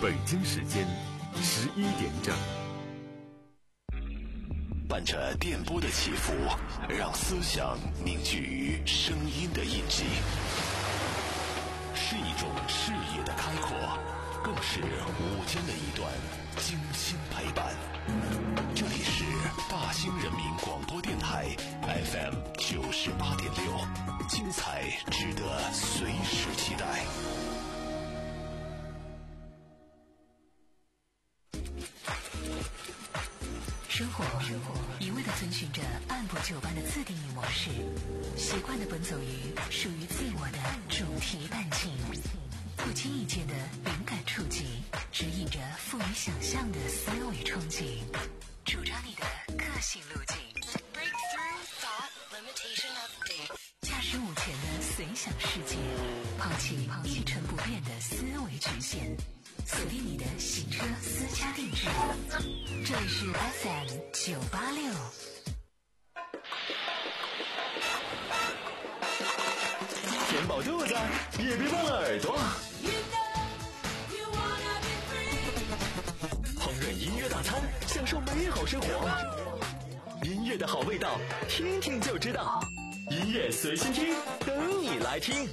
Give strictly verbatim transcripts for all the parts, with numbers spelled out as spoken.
北京时间十一点整。 伴着电波的起伏，让思想凝聚于声音的印记，是一种视野的开阔，更是午间的一段精心陪伴。这里是大兴人民广播电台 F M 九十八点六，精彩值得随时期待。 生活一味地遵循着按部就班的自定义模式，习惯地奔走于属于自我的主题伴境，不经意间的灵感触及，指引着富于想象的思维憧憬，主张你的个性路径。驾驶午前的随想世界，抛弃一成不变的思维局限，锁定你的行车私家定制。这里是 F M 九八六。 填饱肚子，也别忘了耳朵。烹饪音乐大餐，享受美好生活。音乐的好味道，听听就知道。音乐随心听，等你来听。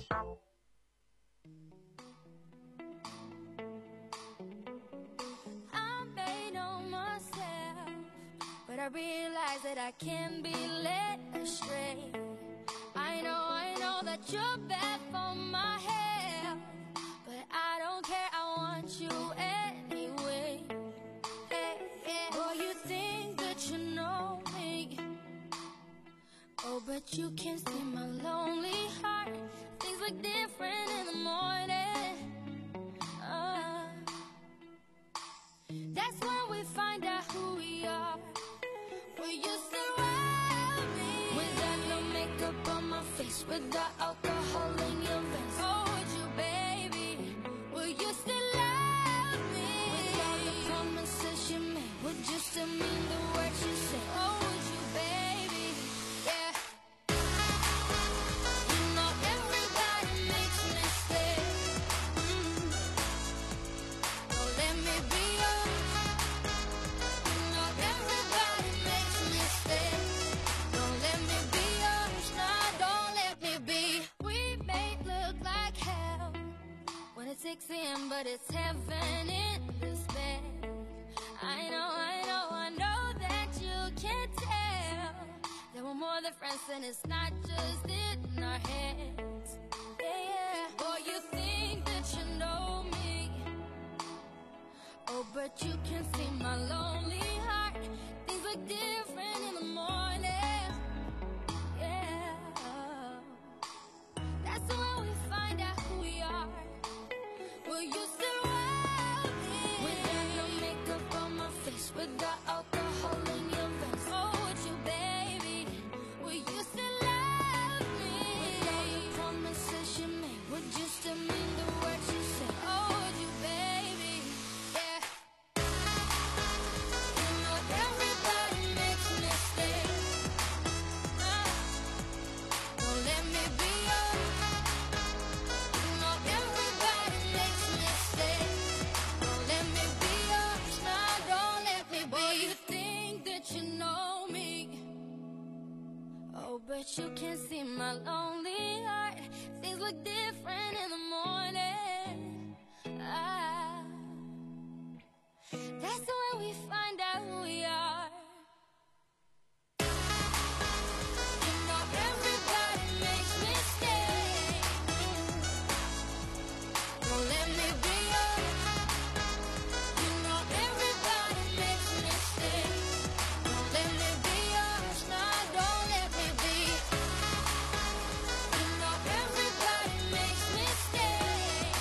But I realize that I can't be led astray. I know, I know that you're bad for my health, but I don't care, I want you anyway. Hey, hey. Oh, you think that you know me. Oh, but you can't see my lonely heart. Things look different in the morning. uh, That's when we find out who we are. Will you still love me? Without no makeup on my face, without alcohol in your veins. Oh, would you, baby? Will you still love me? Without the promises you made, would you still mean the words you say? Oh, would you, baby? Yeah. You know everybody makes mistakes. mm. Don't let me be yours. You know everybody makes mistakes. Don't let me be yours, nah, don't let me be. We may look like hell when it's six a.m. but it's heaven in this bed. I know, I know, I know that you can't tell that we're more than friends and it's not just in our heads. Yeah, yeah. Boy, you think that you know me. Oh, but you can see my lonely heart. Things look different in the morning. Yeah. That's when we find out who we are. Will you still love me? Without no makeup on my face, without alcohol in your veins. Oh, would you, baby? Will you still love me? Without the promises you made, would you still mean the words you say? Oh, would you, baby? Yeah. You know everybody makes mistakes. uh, Don't let me be yours. You know everybody makes mistakes. Don't let me be yours, nah, don't let me be. Boy, you think that you know me. Oh, but you can't see my lonely heart. Things look different in the morning. ah, That's when we find out who we are. You know everybody makes mistakes. Don't let me be yours. You know everybody makes mistakes. Don't let me be yours, nah, don't let me be. You know everybody makes mistakes.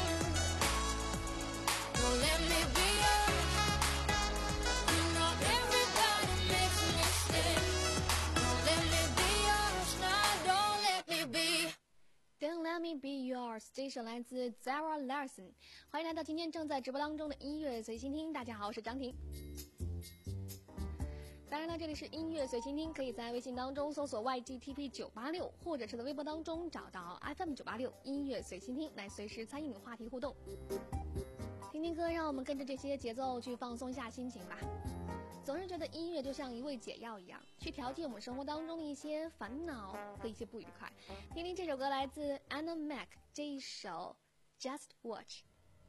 Don't let me be yours. You know everybody makes mistakes. Don't let me be yours, nah, don't let me be. Don't Let Me Be Yours， 这首来自 Zara Larsson。欢迎来到今天正在直播当中的音乐随心听。大家好，我是张婷。当然了，这里是音乐随心听，可以在微信当中搜索 Y G T P 九八六，或者是在微博当中找到 F M 九八六音乐随心听，来随时参与你的话题互动。听听听歌，让我们跟着这些节奏去放松一下心情吧。总是觉得音乐就像一味解药一样，去调剂我们生活当中的一些烦恼和一些不愉快。听听这首歌，来自 Anna Mac 这一首 Just Watch。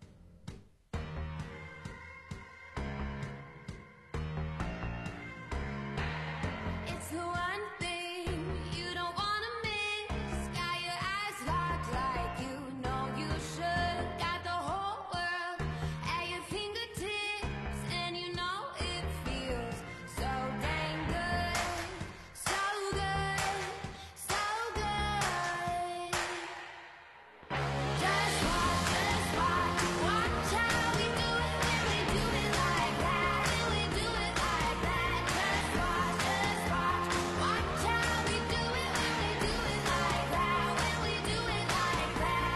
It's the one thing you don't wanna miss. Got your eyes locked like you know you should. Got the whole world at your fingertips, and you know it feels so dang good, so good, so good. Just watch, just watch, watch how we do it when we do it like that, when we do it like that. Just watch, just watch, watch how we do it when we do it like that, when we do it like that.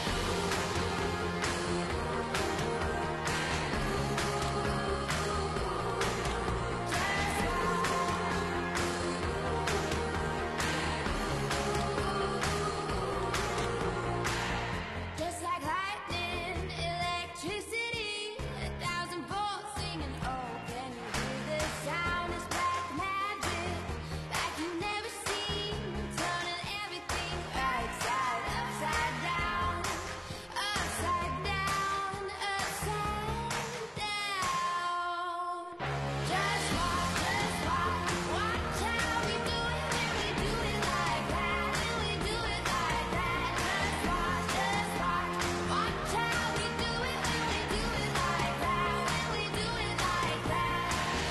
Just like lightning, electricity, a thousand volts singing. Oh, can you hear the sound? It's black magic, like you've never seen, turning everything right side upside down, upside down, upside down. Just watch, just watch, watch how we do it when we do it like that, when we do it like that. Just watch, just watch, watch how we do it when we do it like that, when we do it like that.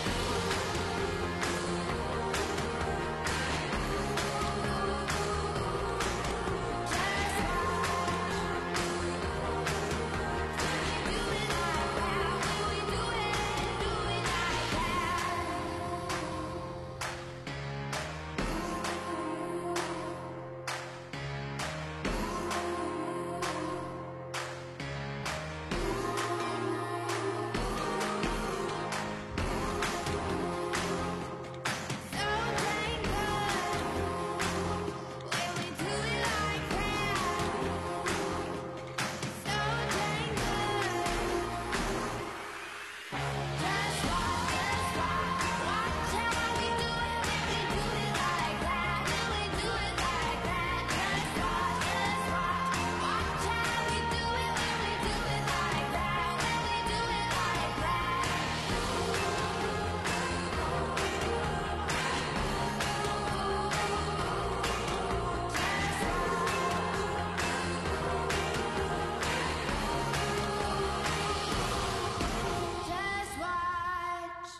Just watch.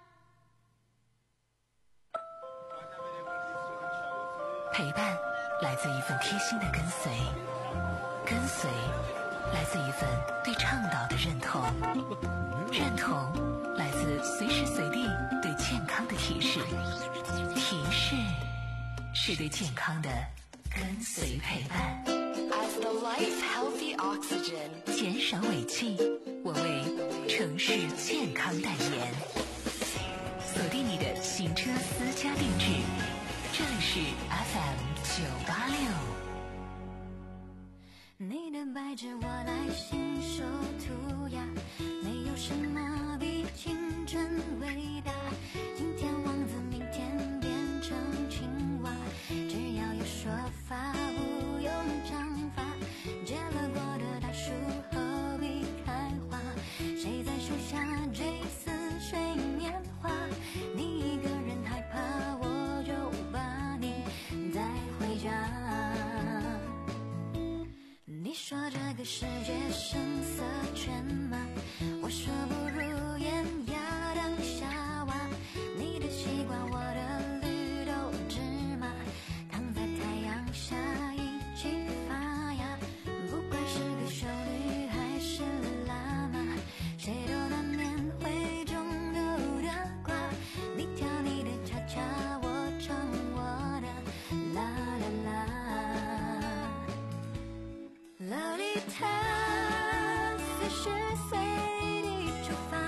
陪伴来自一份贴心的跟随，跟随来自一份对倡导的认同，认同来自随时随地对健康的提示，提示是对健康的跟随陪伴。 As the life healthy oxygen. 减少尾气，我为城市健康代言。锁定你的行车私家定制，这里是 F M 九八六。 你的白纸我来信手涂鸦，没有什么比青春伟大。今天王子，明天变成青蛙，只要有说法，不用章法。结了果的大树何必开花？谁在树下追似水年华？你一个人害怕，我就把你带回家。你说这个世界声色犬马，我说不如烟呀当夏娃。你的西瓜，我的绿豆芝麻，躺在太阳下一起发芽。不管是个修女还是喇嘛，谁都难免会中毒的瓜。你跳你的恰恰，我唱我的啦啦啦。洛丽塔，四十岁的出发，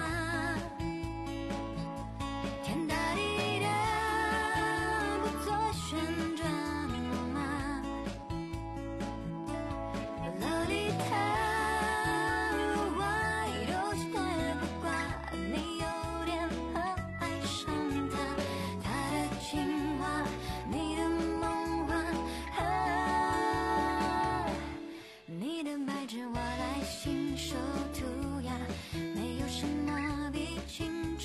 天大地大，不做旋转木马。洛丽塔，why don't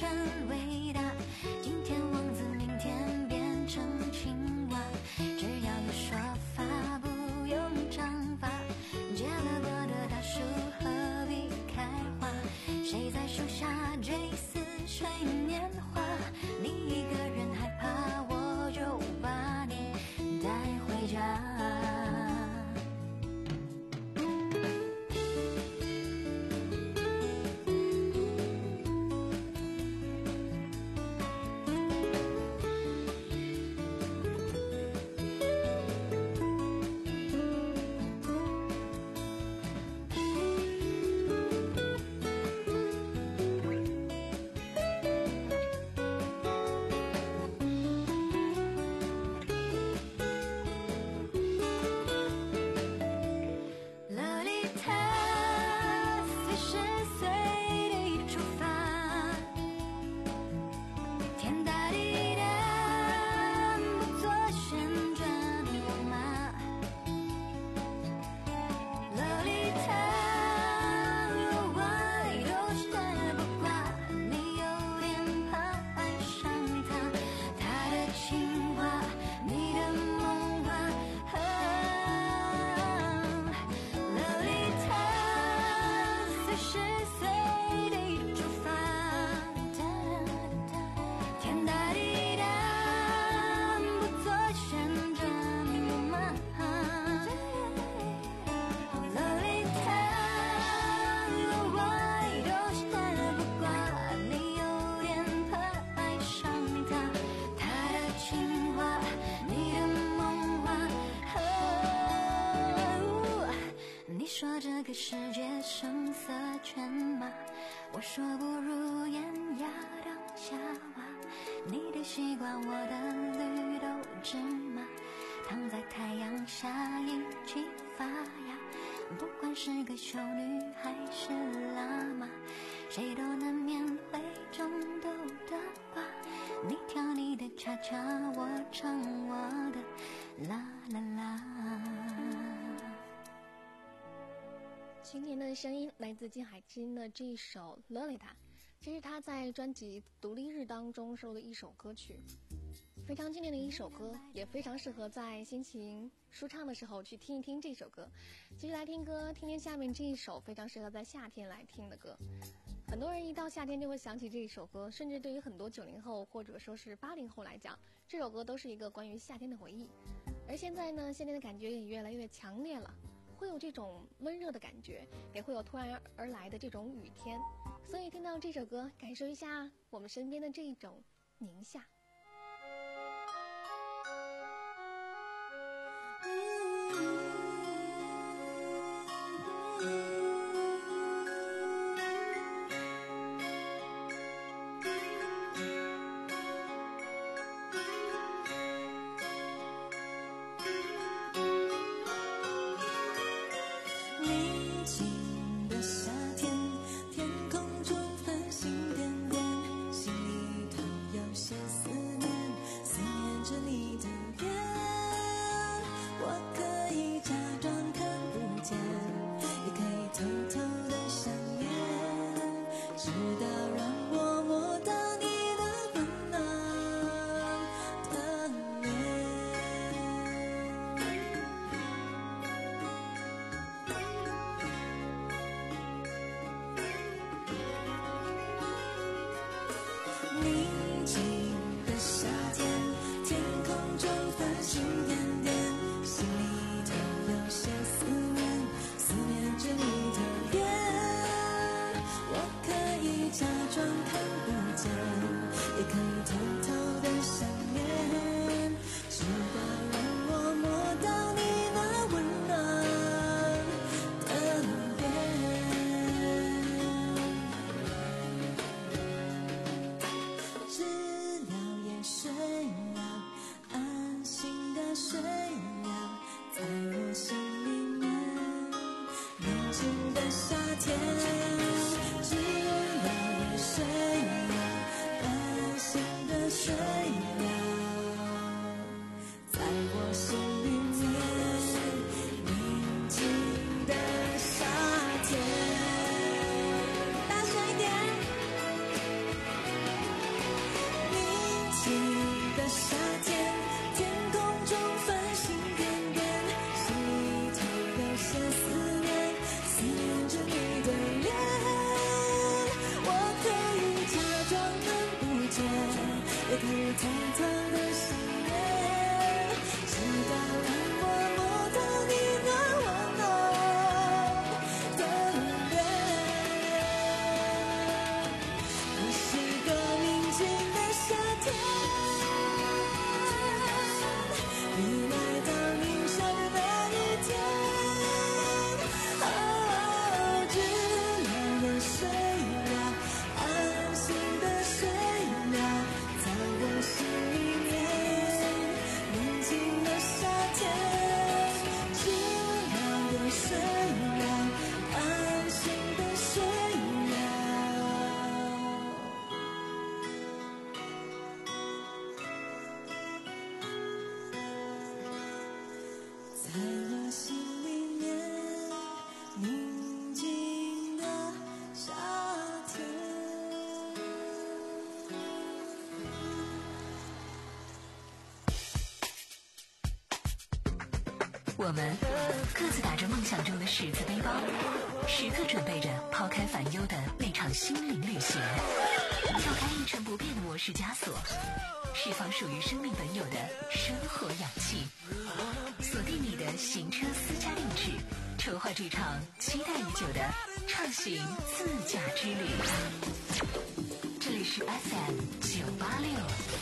成伟大。今天王子，明天变成青蛙，只要有说法，不用章法。结了果的大树何必开花？谁在树下追似水年华？你一个人害怕，我就把你带回家。这个世界声色犬马，我说不如艳压当夏娃。你的西瓜，我的绿豆芝麻，躺在太阳下一起发芽。不管是个修女还是喇嘛，谁都难免会中毒的瓜。你跳你的恰恰，我唱我的啦啦啦。 今年的声音来自金海心的这一首《洛丽塔》，这是他在专辑《独立日》当中收录的一首歌曲，非常经典的一首歌，也非常适合在心情舒畅的时候去听一听这首歌。继续来听歌，听听下面这一首非常适合在夏天来听的歌。很多人一到夏天就会想起这一首歌，甚至对于很多九零后或者说是八零后来讲，这首歌都是一个关于夏天的回忆。而现在呢，夏天的感觉也越来越强烈了，会有这种温热的感觉，也会有突然而来的这种雨天，所以听到这首歌，感受一下我们身边的这种宁夏。 思念着你的脸，我可以假我们各自打着梦想中的十字背包，时刻准备着抛开烦忧的那场心灵旅行，跳开一成不变的模式枷锁，释放属于生命本有的生活氧气，锁定你的行车私家定制，筹划这场期待已久的畅行自驾之旅。这里是 F M 九八六。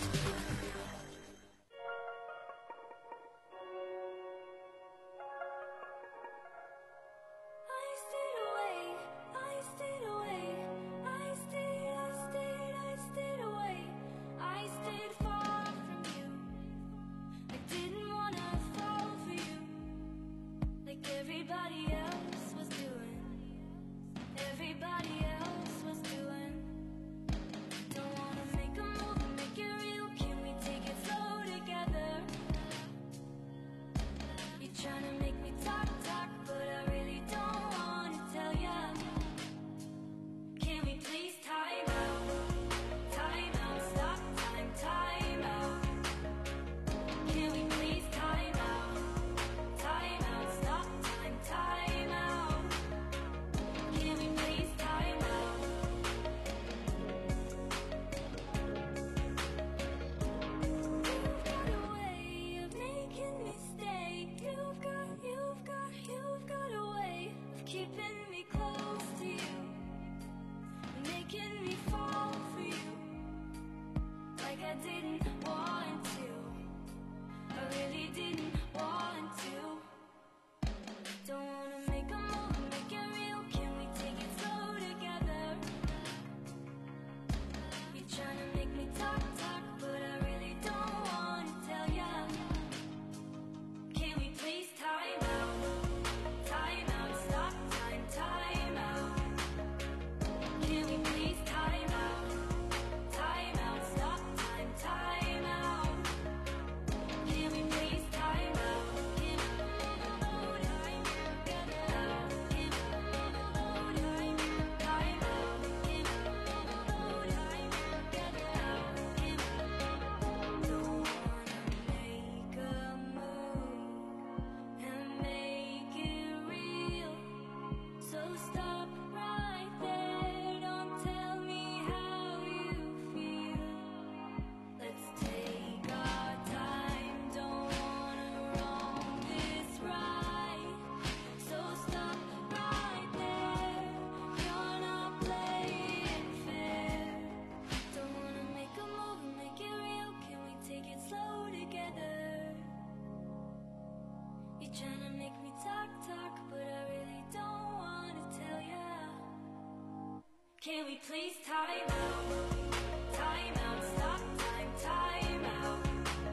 Can we please time out? Time out, stop time, time out.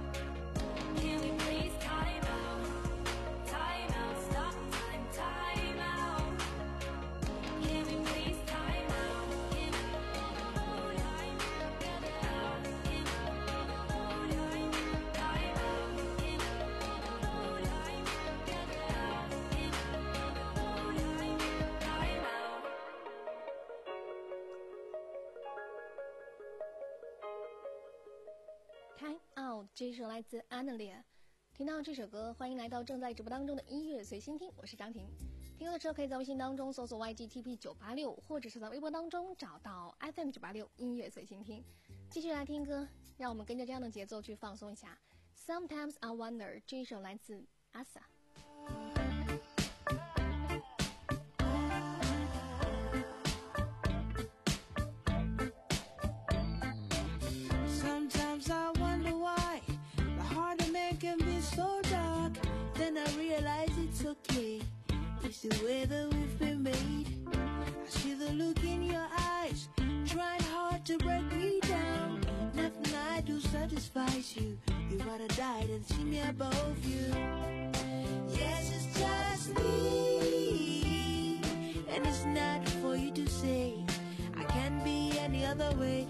Can we please time out? Time out, stop time, time out. Can we please time out? Can we time out? Can we time out? Can we time out? Time Out 这首来自 Annelia。 听到这首歌，欢迎来到正在直播当中的音乐随心听，我是张婷。听歌的时候可以在微信当中搜索 Y G T P 九八六， 或者是在微博当中找到 F M 九八六音乐随心听。继续来听歌，让我们跟着这样的节奏去放松一下。 Sometimes I Wonder 这一首来自 Asa。 Sometimes I wonder why the heart of man can be so dark. Then I realize it's okay. It's the way that we've been made. I see the look in your eyes, trying hard to break me down. Nothing I do satisfies you. You rather die than see me above you. Yes, it's just me, and it's not for you to say I can't be any other way.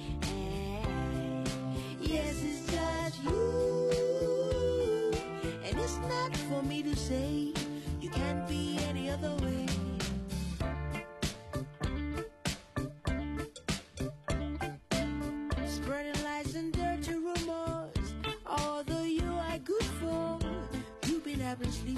Yes, it's just you, and it's not for me to say you can't be any other way. Spreading lies and dirty rumors, although you are good for. You've been having sleep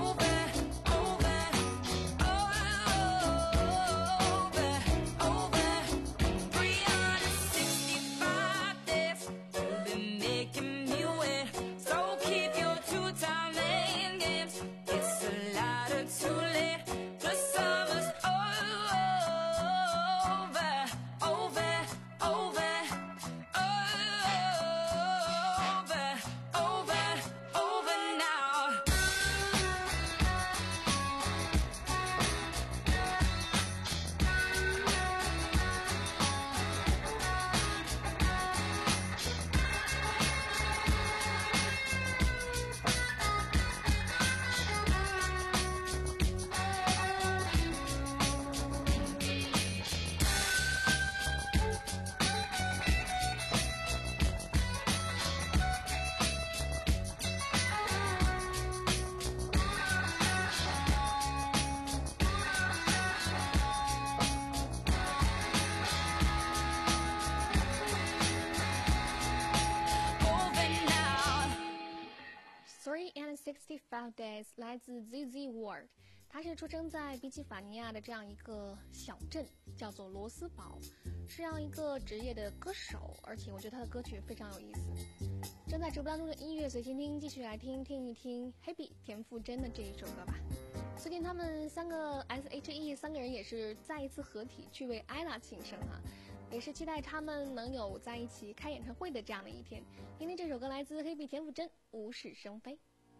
Valdez 来自 Z Z World， 他是出生在宾夕法尼亚的这样一个小镇，叫做罗斯堡，是这样一个职业的歌手，而且我觉得他的歌曲非常有意思。正在直播当中的音乐随心听，继续来听听一听 Happy 田馥甄的这一首歌吧。最近他们三个 S H E 三个人也是再一次合体去为 ella 庆生哈、啊，也是期待他们能有在一起开演唱会的这样的一天。听听这首歌来自 Happy 田馥甄，无事生非。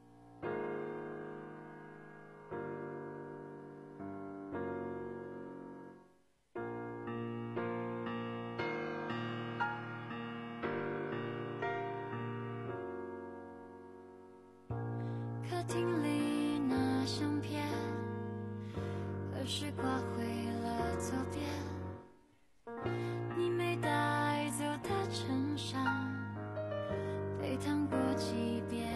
客厅里那相片，何时挂回了左边？你没带走的衬衫，被烫过几遍。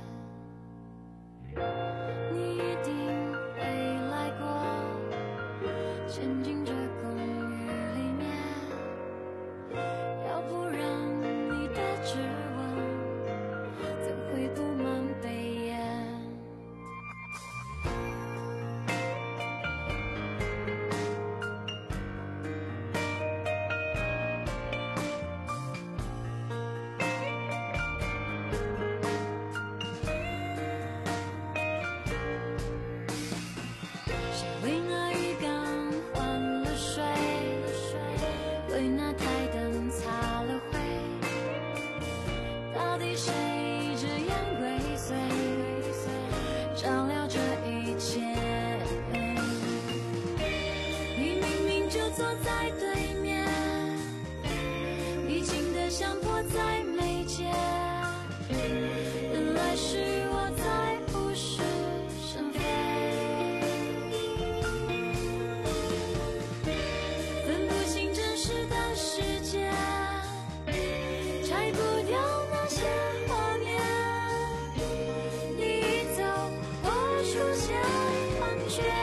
你一定会来过，沉浸着公寓里面，要不然你的指纹怎会布满背眼？为那浴缸换了水，为那台灯擦了灰，到底谁这样归随，照料这一切？你明明就坐在对面，你近得像迫在眉睫，原来是我在无事生非。分不清真实的世界，拆不掉那些画面，你一走我出现幻觉。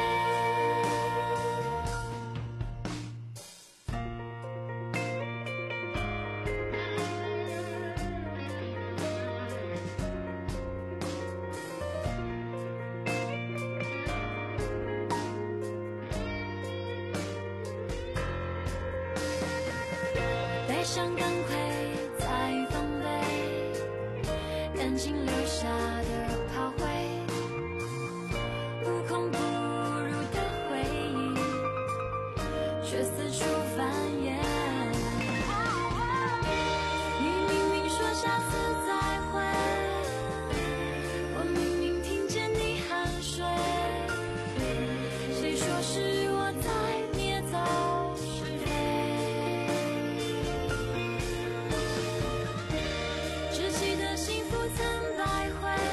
悲伤赶快再防备，感情留下的炮灰，无孔不入的回忆，却四处繁衍。你明明说下次再会，我明明听见你酣睡，谁说是我在捏造是非？只记得幸福曾百回，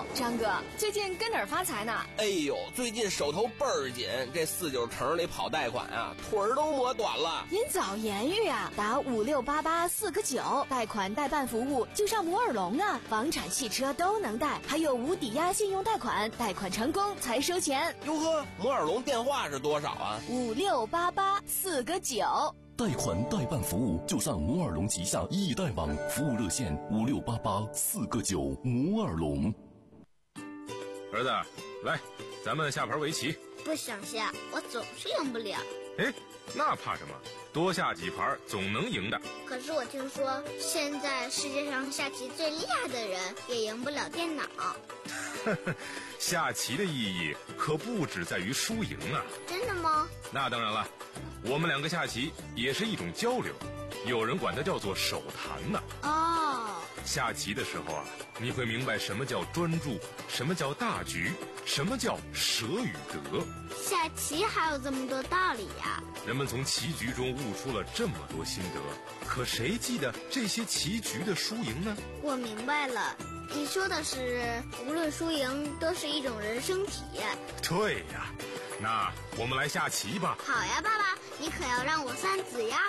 张哥，最近跟哪儿发财呢？ 哎呦，最近手头倍儿紧，这四九城里跑贷款啊，腿儿都磨短了。 您早言语啊，打五六八八四个九，贷款代办服务就上摩尔龙啊，房产、汽车都能贷，还有无抵押信用贷款，贷款成功才收钱。 哟呵，摩尔龙电话是多少啊？ 五六八八四个九。 贷款代办服务就上摩尔龙旗下易贷网，服务热线五六八八四个九。摩尔龙。 儿子，来，咱们下盘围棋。 不想下，我总是赢不了。 哎，那怕什么？多下几盘总能赢的。 可是我听说，现在世界上下棋最厉害的人也赢不了电脑。 下棋的意义可不只在于输赢啊！ 真的吗？ 那当然了，我们两个下棋也是一种交流，有人管它叫做手谈呢。 哦， 下棋的时候啊，你会明白什么叫专注，什么叫大局，什么叫舍与得。 下棋还有这么多道理呀！ 人们从棋局中悟出了这么多心得，可谁记得这些棋局的输赢呢？ 我明白了，你说的是无论输赢都是一种人生体验。 对呀，那我们来下棋吧。 好呀，爸爸，你可要让我三子呀。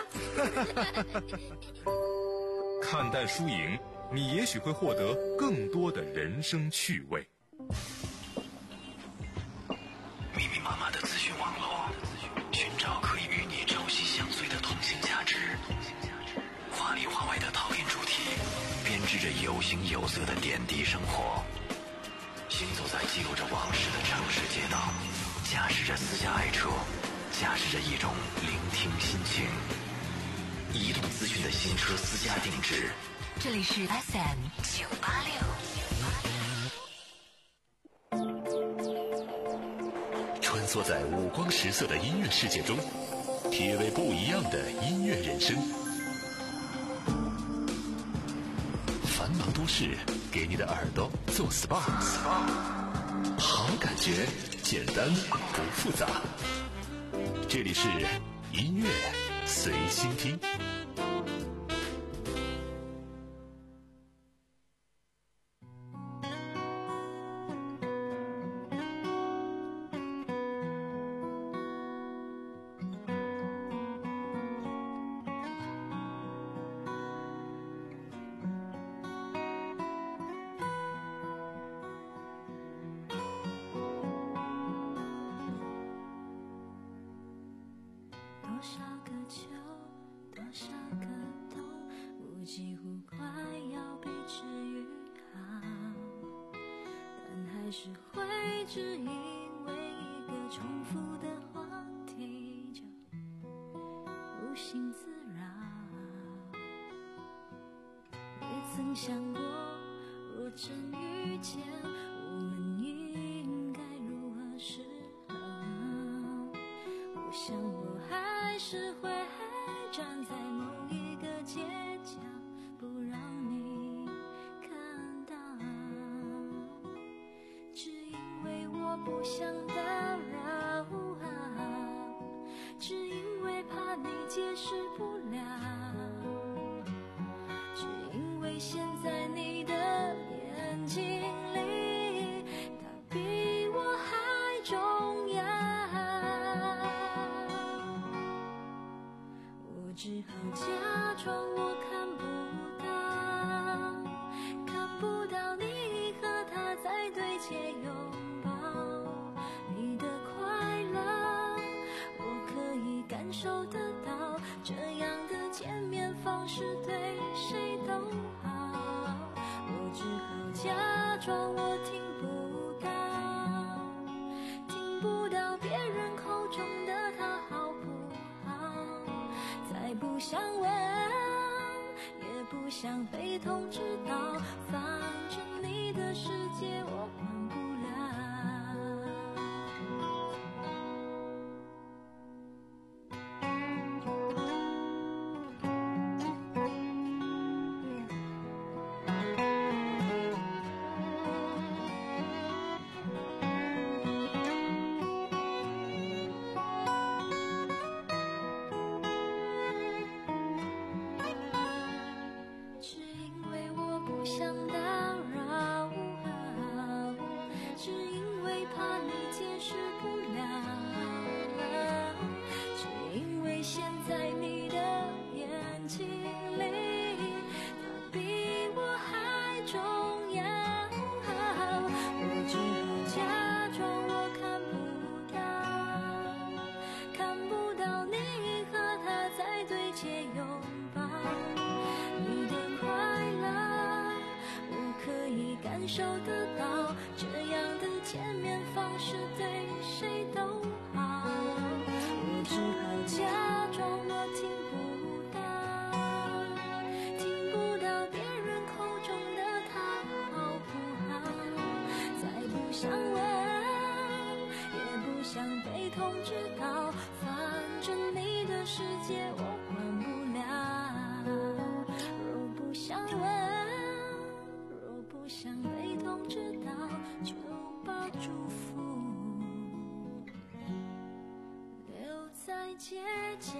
看淡输赢，你也许会获得更多的人生趣味。 密密麻麻的资讯网络，寻找可以与你朝夕相随的同性价值，华里华外的陶冶主题，编织着有形有色的点滴生活。行走在记录着往事的城市街道，驾驶着私家爱车，驾驶着一种聆听心情。移动资讯的新车私家定制， 这里是 F M 九八六。 穿梭在五光十色的音乐世界中，体味不一样的音乐人生。繁忙都市给你的耳朵做 S P A， 好感觉简单不复杂。这里是音乐随心听。 多少个秋，多少个冬，我几乎快要被治愈好，但还是会只因为一个重复的话题就无心自扰。未曾想过，若真遇见，我们应该如何是好？我想我还是会站在某一个街角，不让你看到，只因为我不想打扰，只因为怕你解释不了，只因为现在你的眼睛里，他比我还重要。我只好假装我看不到，看不到你和他在对街拥抱，你的快乐我可以感受得到，这样的见面方式对谁都好。我只好假装我听不到，听不到别人口中的他好不好，再不想问，也不想被通知到，反正你的世界我管不只因为我不想打扰， 受得到，这样的见面方式对谁都好。我只好假装我听不到，听不到别人口中的他好不好？再不想问，也不想被通知到，反正你的世界我管不了。若不想问，若不想被通知到，就把祝福留在街角。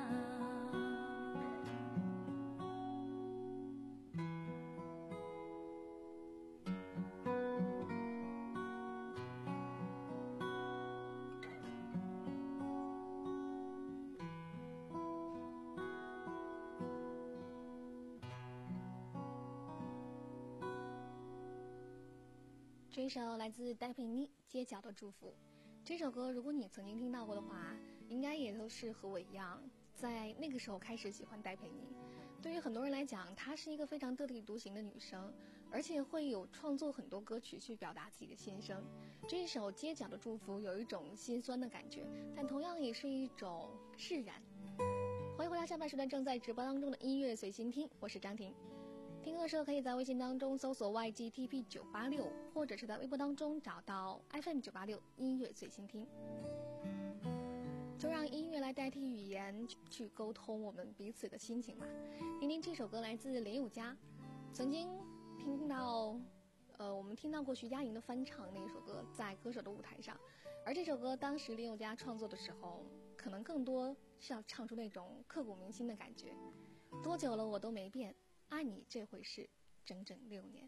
这首来自戴佩妮《街角的祝福》。这首歌如果你曾经听到过的话，应该也都是和我一样，在那个时候开始喜欢戴佩妮。对于很多人来讲，她是一个非常特立独行的女生，而且会有创作很多歌曲去表达自己的心声。这一首《街角的祝福》有一种心酸的感觉，但同样也是一种释然。欢迎回到下半时段正在直播当中的音乐随心听，我是张婷。听歌的时候可以在微信当中搜索 Y G T P 九八六，或者是在微博当中找到 F M 九八六音乐随心听。就让音乐来代替语言去沟通我们彼此的心情吧。听听这首歌来自林宥嘉，曾经听到呃，我们听到过徐佳莹的翻唱那首歌在歌手的舞台上，而这首歌当时林宥嘉创作的时候，可能更多是要唱出那种刻骨铭心的感觉。多久了我都没变，爱你这回事整整六年。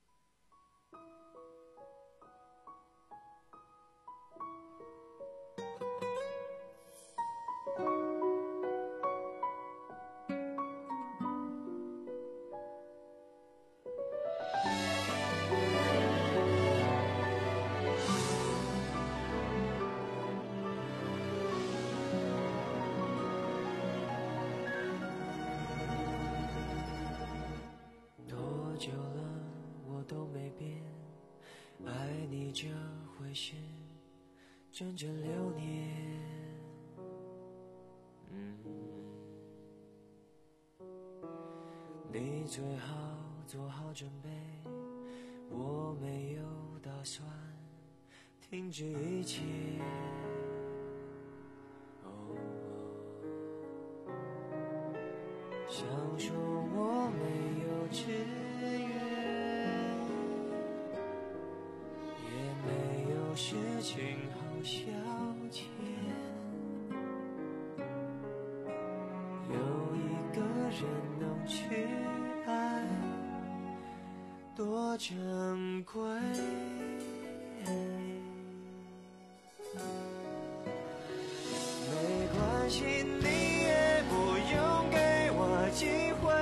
久了我都没变，爱你这回事整整六年。嗯，你最好做好准备，我没有打算停止一切。哦，想说我没有志事情好消遣，有一个人能去爱，多珍贵。没关系，你也不用给我机会，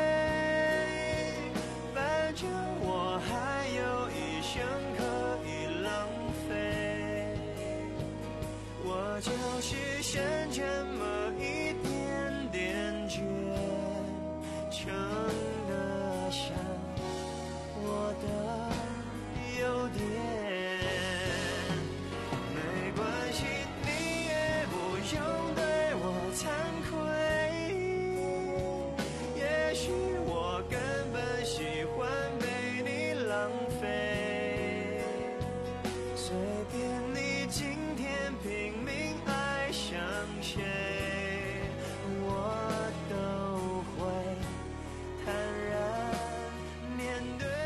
反正我还有一生可以浪费。我就是剩这么一点点倔强的像我的优点。没关系，你也不用对我惭愧，也许我根本喜欢被你浪费。随便你今天拼命爱上谁，我都会坦然面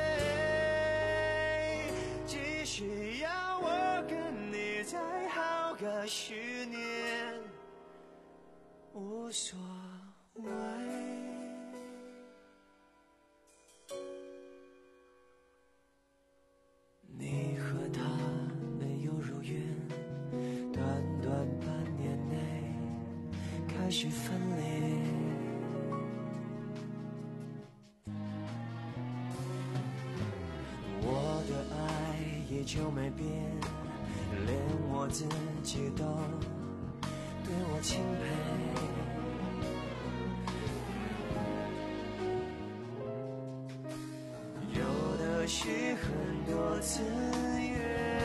对。即使要我跟你再好个十年，无所谓。你和他没有如愿，短短半年内开始分裂。我的爱依旧没变，连我自己都对我钦佩。有的是很自愿。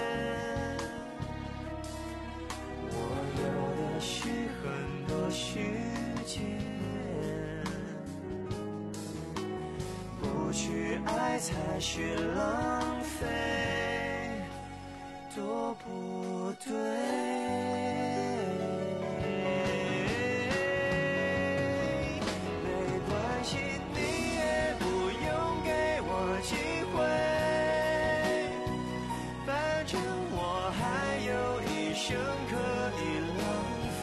我有的是很多时间，不去爱才是浪费，多不对。没关系，你也不用给我机会，反正我还有一生可以浪费。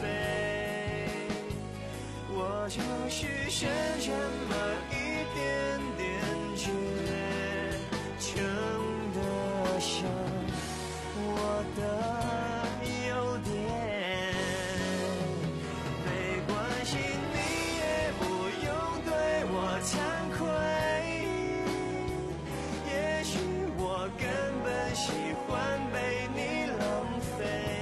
我就是剩这么一点点倔，撑得像我的优点。没关系，你也不用对我惭愧，也许我根本喜欢被你浪费。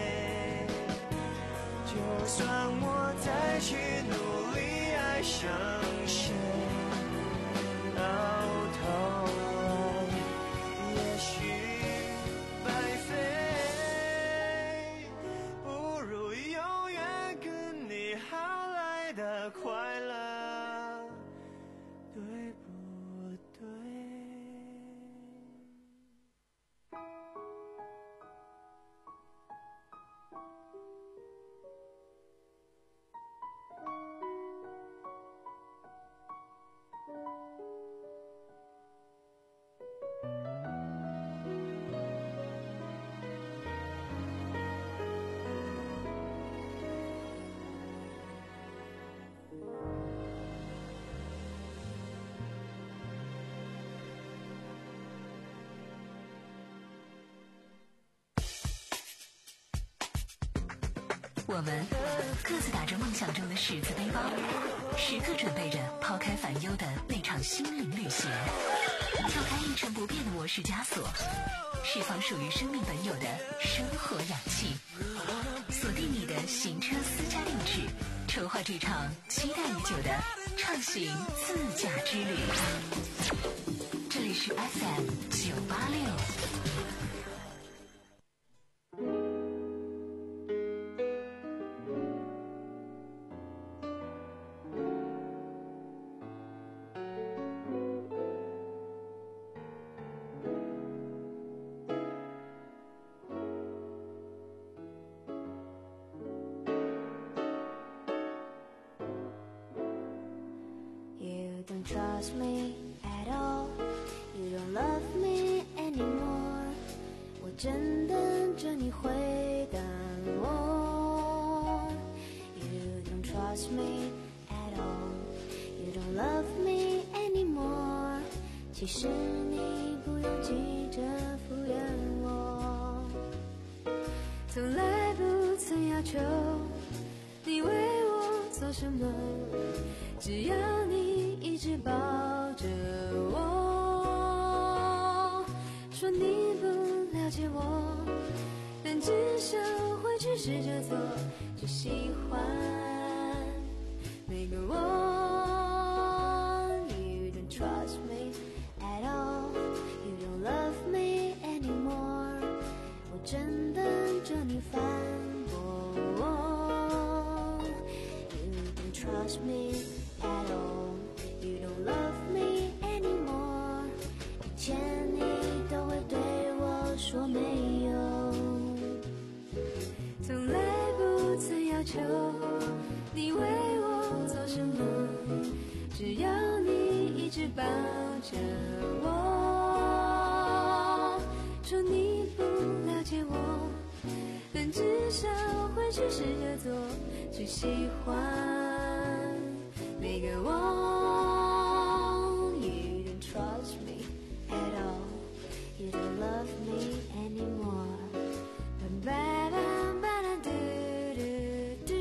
就算我再去努力爱上谁，到头来也许白费，不如永远跟你好来的快乐，对不对？ 我们各自打着梦想中的十字背包，时刻准备着抛开烦忧的那场心灵旅行，跳开一成不变的模式枷锁，释放属于生命本有的生活氧气，锁定你的行车私家定制，筹划这场期待已久的畅行自驾之旅。这里是 F M 九八六。 Don't trust me at all. You don't love me anymore. 我正等着你回答我。You don't trust me at all. You don't love me anymore. 其实你不用急着敷衍我，从来不曾要求你为我做什么，只要你一直抱着我，说你不了解我，但至少会去试着做，去喜欢每个我。You don't trust me at all. You don't love me anymore. 我正等着你反驳我。You don't trust me at all. You don't love me anymore. 以前你都会对我说没有，从来不曾要求你为我做什么，只要你一直抱着我，说你不了解我，但至少会去试着做，去喜欢每个我。You don't trust me at all. You don't love me anymore. Ba ba ba da do do do.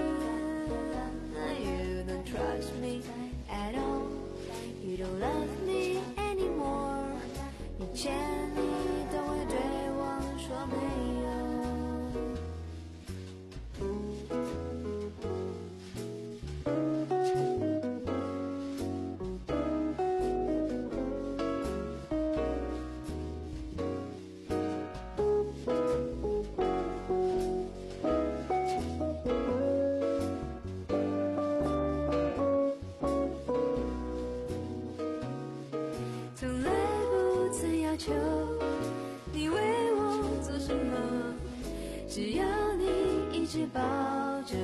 You don't trust me at all. You don't love me anymore. 以前你都会对我说没有。 直抱着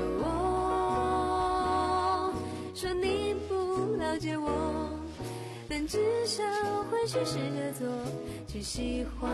我，说你不了解我，但至少会去试着做，去喜欢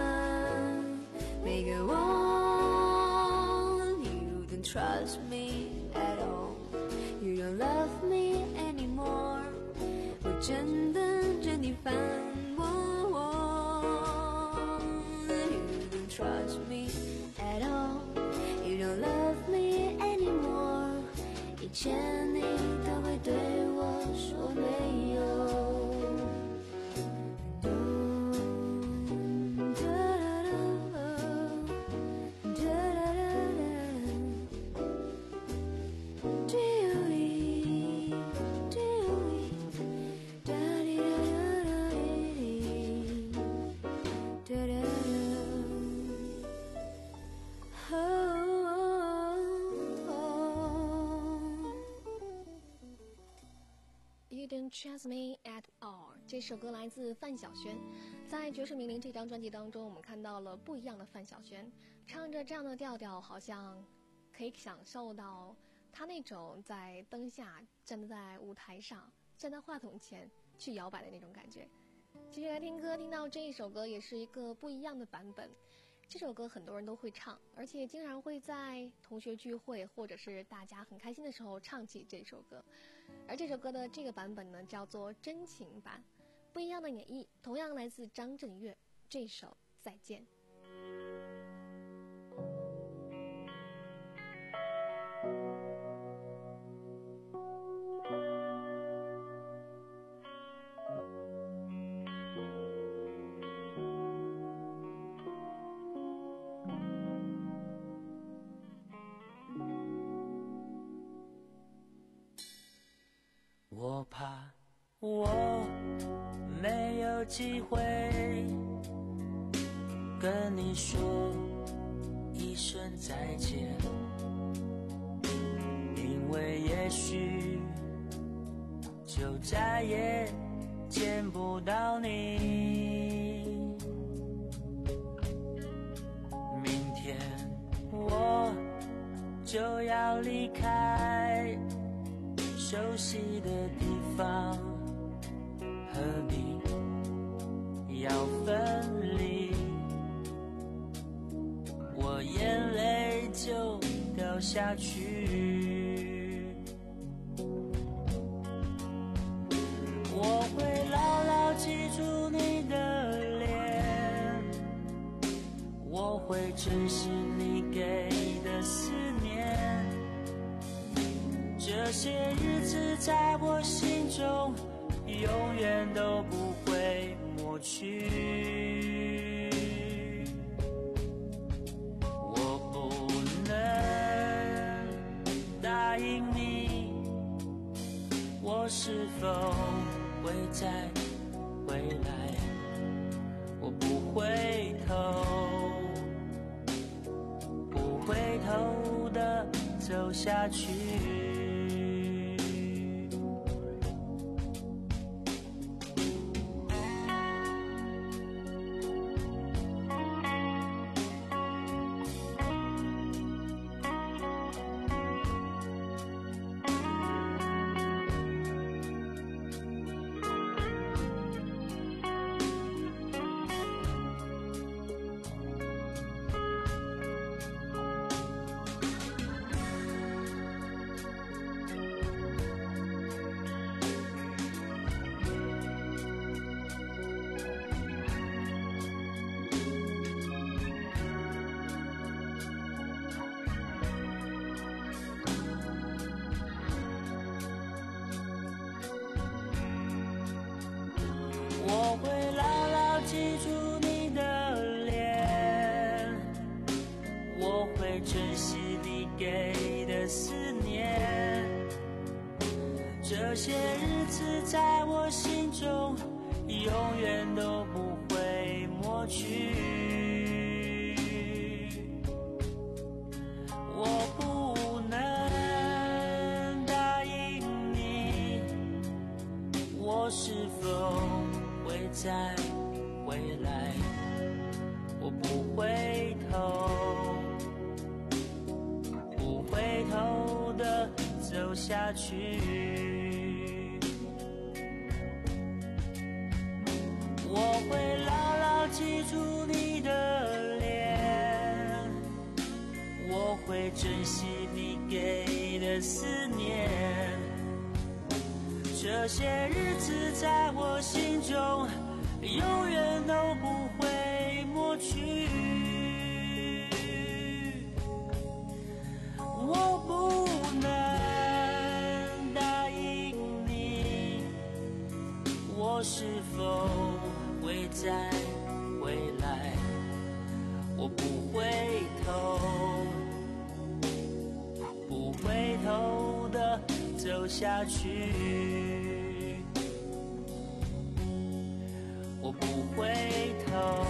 每个我。You don't trust me at all, you don't love me anymore， 我真的真的烦我。You don't trust me at all, you don't love me anymore， 以前你都会对我说没有。 Trust me at all， 这首歌来自范晓萱。在《绝世名伶》这张专辑当中，我们看到了不一样的范晓萱，唱着这样的调调，好像可以享受到她那种在灯下站在舞台上，站在话筒前去摇摆的那种感觉。继续来听歌，听到这一首歌也是一个不一样的版本。这首歌很多人都会唱，而且经常会在同学聚会或者是大家很开心的时候唱起这首歌。而这首歌的这个版本呢，叫做真情版，不一样的演绎，同样来自张震岳这首再见。 我怕我没有机会跟你说一声再见，因为也许就再也见不到你。明天我就要离开熟悉的地方，何必要分离？我眼泪就掉下去。我会牢牢记住你的脸，我会珍惜你给的思念。这些日子在我心中永远都不会抹去。我不能答应你，我是否会再回来？我不回头，不回头的走下去。我会牢牢记住你的脸，我会珍惜你给的思念。这些日子在我心中永远都不会抹去。我不能答应你，我是否会再回来？我不回头， 下去。我会牢牢记住你的脸，我会珍惜你给的思念，这些日子在我心中永远都不会抹去。我不能答应你，我是否会再回来，我不回头，不回头的走下去，我不回头，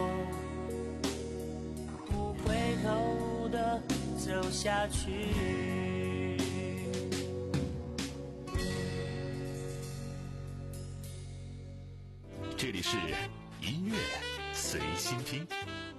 不回头的走下去。 这里是音乐随心听。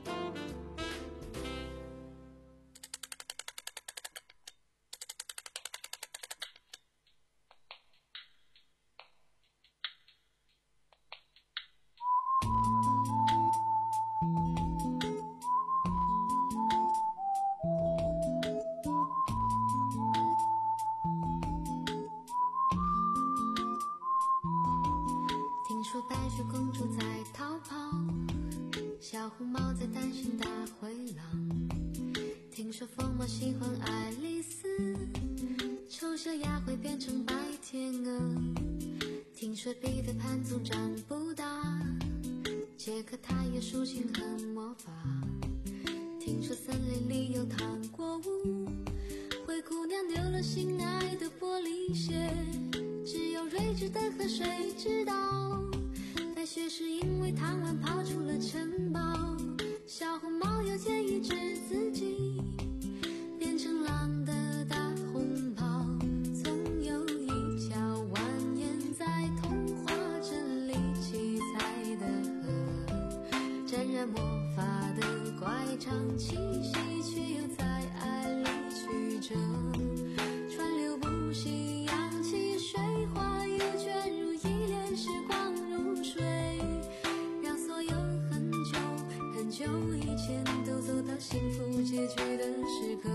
听说白雪公主在逃跑，小红帽在担心大灰狼。听说疯猫喜欢爱丽丝，丑小鸭会变成白天鹅。听说彼得潘总长不大，杰克他也竖琴和魔法。听说森林里有糖果屋，灰姑娘丢了心爱的玻璃鞋，只有睿智的河水知道，白雪是因为贪玩跑出了城堡。小红帽又建议治自己变成狼的大红袍，总有一条蜿蜒在童话镇里七彩的河，沾染魔法的乖张气息，却又在爱里曲折，川流不息，扬起水花，又卷入一帘时光如水，让所有很久很久以前都走到幸福结局的时刻。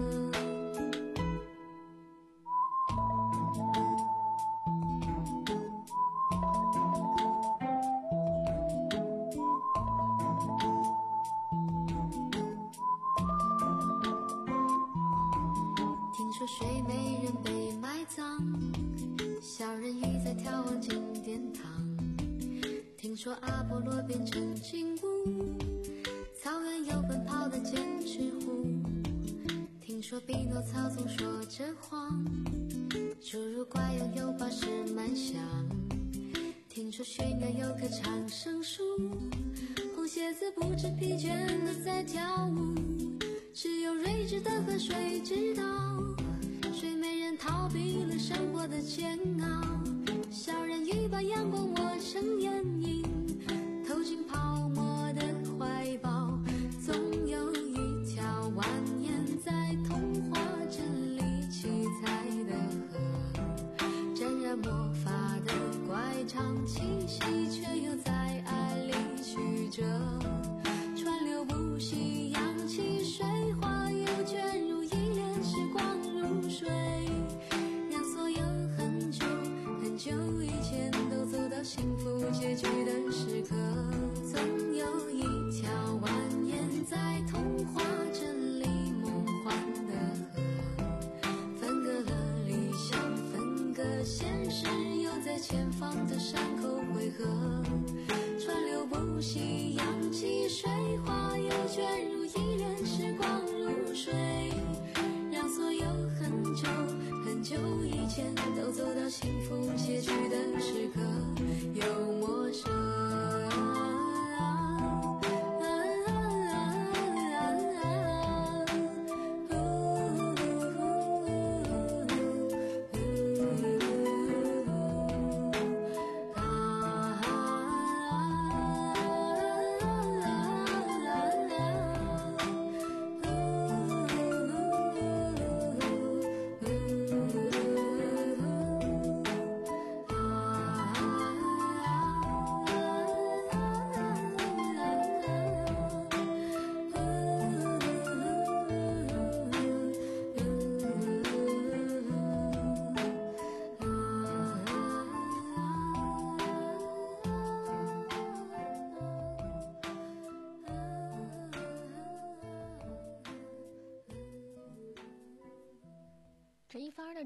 听说睡美人被埋葬，小人鱼在眺望金殿堂。听说阿波罗变成金乌，草原有奔跑的剑齿虎。听说匹诺曹总说着谎，侏儒怪拥有宝石满箱。听说悬崖有棵长生树，红鞋子不知疲倦地在跳舞，只有睿智的河水知道，睡美人逃避了生活的煎熬，小人鱼把阳光磨成眼影，投进泡沫的怀抱，总有一条蜿蜒在童话镇里七彩的河，沾染魔法的乖张气息，却又在爱里曲折，川流不息，扬起水花，又卷入一帘时光如水，让所有很久很久以前都走到幸福结局的时刻。总有一条蜿蜒在童话镇里梦幻的河，分割了理想，分割现实，又在前方的山口汇合，川流不息，扬起水花，又卷入一帘时光如水，让所有很久很久以前都走到幸福结局的时刻。有陌生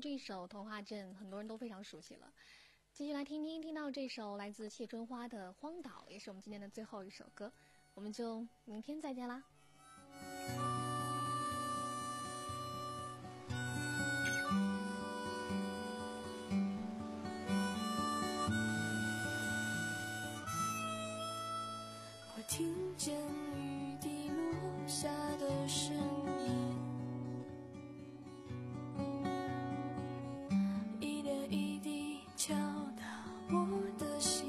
这一首《童话镇》，很多人都非常熟悉了。继续来听听，听到这首来自谢春花的《荒岛》，也是我们今天的最后一首歌，我们就明天再见啦。 我听见雨滴落下的声音，一点一滴敲打我的心。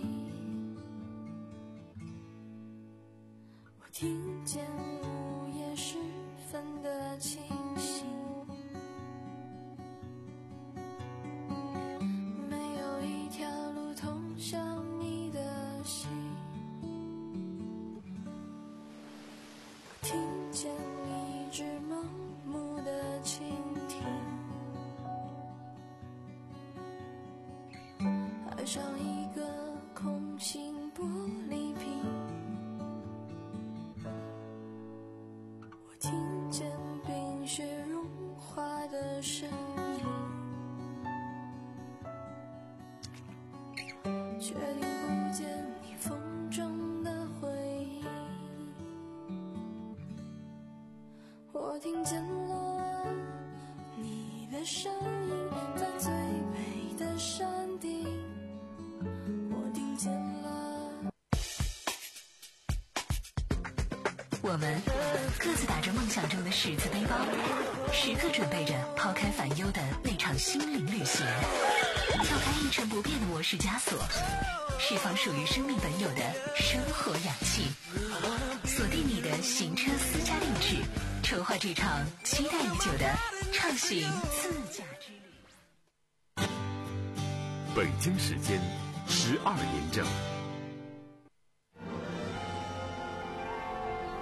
我听见午夜时分的清醒，没有一条路通向你的心。听见一只盲目的蜻蜓，爱上一个空心玻璃瓶。我听见冰雪融化的声音，却听不见你风中的回音。我听见了你的声音，在最美的山顶。我听见了， 我们各自打着梦想中的十字背包，时刻准备着抛开烦忧的那场心灵旅行，跳开一成不变的模式枷锁，释放属于生命本有的生活氧气，锁定你的行车私家定制，筹划这场期待已久的畅行自驾之旅。 北京时间十二点整。